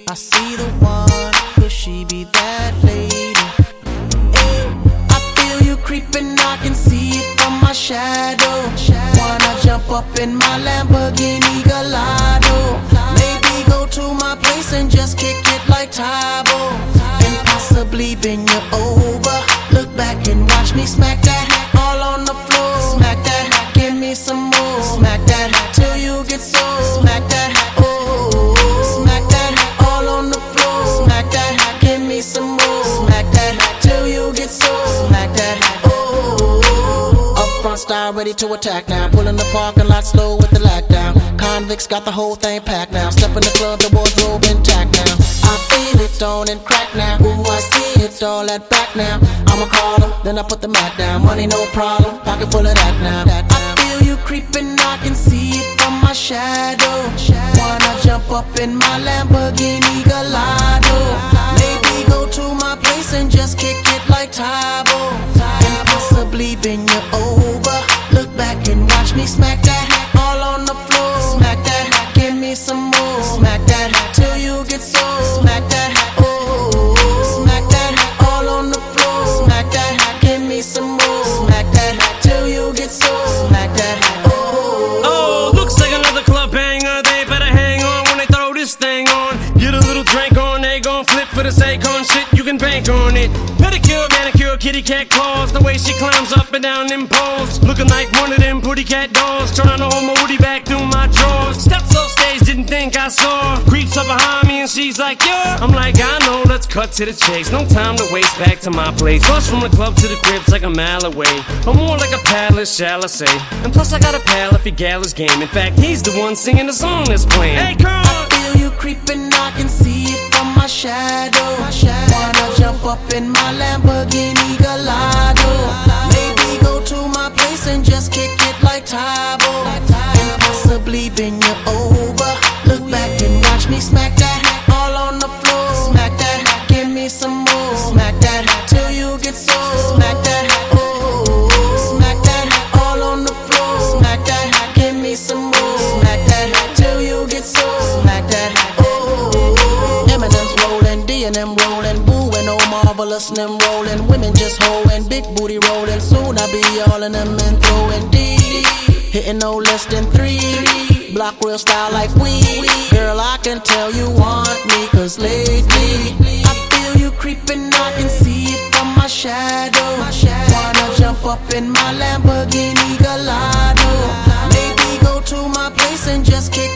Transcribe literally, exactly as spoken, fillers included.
I see the one, could she be that lady? Hey, I feel you creeping, I can see it from my shadow. Wanna jump up in my Lamborghini Gallardo, maybe go to my place and just kick it like Tybo, and possibly bend you over. Look back and watch me smack that all on the floor. Smack that, give me some more. Smack that till you get sore. Smack that, oh, smack that all on the floor. Smack that, give me some more. Smack that till you get sore. Smack that, oh. Up front style, ready to attack now. Pulling the parking lot slow with the lockdown. Convicts got the whole thing packed now. Step in the club, the wardrobe intact now. I feel it on and crack now. Ooh, I see it all at back now. I'ma call her, then I put the mat down. Money no problem, pocket full of that now. I feel you creeping, I can see it from my shadow. Wanna jump up in my Lamborghini Gallardo, maybe go to my place and just kick it like Tybo, and possibly bend you over. Look back and watch me smack that all on the floor. Smack that, give me some more. Smack that till you get sore. Smack that, oh, smack that all on the floor. Smack that, give me some more. Smack that till you get sore. Smack that, oh. Oh, looks like another club banger. They better hang on when they throw this thing on. Get a little drink on, they gon' flip for the Akon shit. You can bank on it. Pedicure, manicure, kitty cat claws. The way she climbs up and down them poles, looking like one of them pretty cat dolls. Trying to hold my woody back through my drawers. Steps off stage, didn't think I saw. Creeps up behind me and she's like, yeah. I'm like, I know, let's cut to the chase. No time to waste, back to my place. Plus from the club to the crib's like a mile away, or more like a palace, shall I say. And plus I got a pal if he gal his game. In fact, he's the one singing the song that's playing. Hey, girl, I feel you creeping, I can see it from my shadow. Wanna jump up in my Lamborghini Gallardo, maybe go to my place and just kick it like Tybo, and possibly bend you over. Look back and watch me smack that all on the floor. Smack that, give me some more. Smack that till you get sore. Smack that, oh, smack that all on the floor. Smack that, give me some more. Smack that till you get sore. Smack that, oh. Eminem's rolling, D and M rolling, Boo and Oh Marvelous and them rolling. Women just hoeing, big booty rolling. Soon I be all in them and throwing D, hitting no less than three. Block real style like we. Girl, I can tell you want me, cause lately I feel you creeping, I can see it from my shadow. Wanna jump up in my Lamborghini Gallardo, maybe go to my place and just kick